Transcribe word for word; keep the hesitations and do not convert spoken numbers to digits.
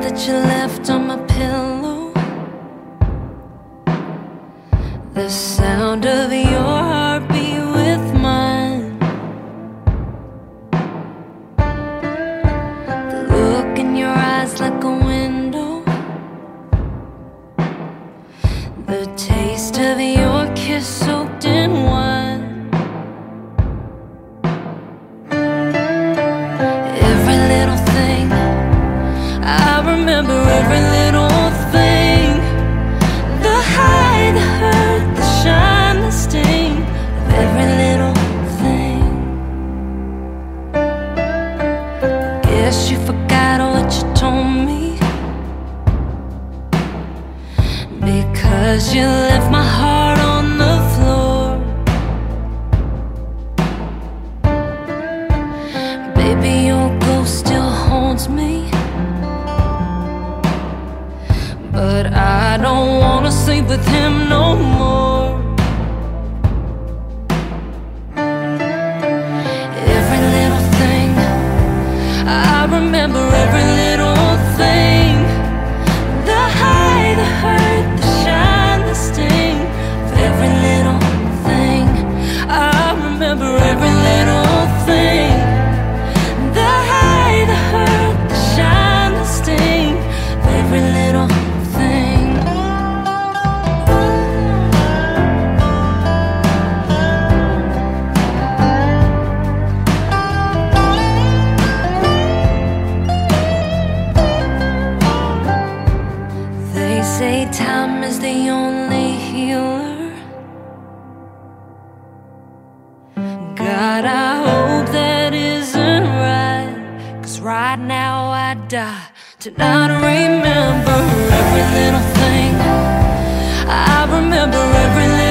that you left on my pillow, the sound of your heartbeat with mine, the look in your eyes like a window, the taste of your kiss soaked in wine. Every little thing, I remember every little thing, the high, the hurt, the shine, the sting of every little thing. Guess you forgot what you told me, because you left my heart on the floor. Baby, your ghost still haunts me, but I don't wanna sleep with him no more. Every little thing, I remember every little thing, the high, the hurt, the shine, the sting of every little thing. I remember every little thing, the high, the hurt, the shine, the sting of every little thing. They say time is the only healer. God, I hope that isn't right, 'cause right now I die to not remember every little thing. I remember every little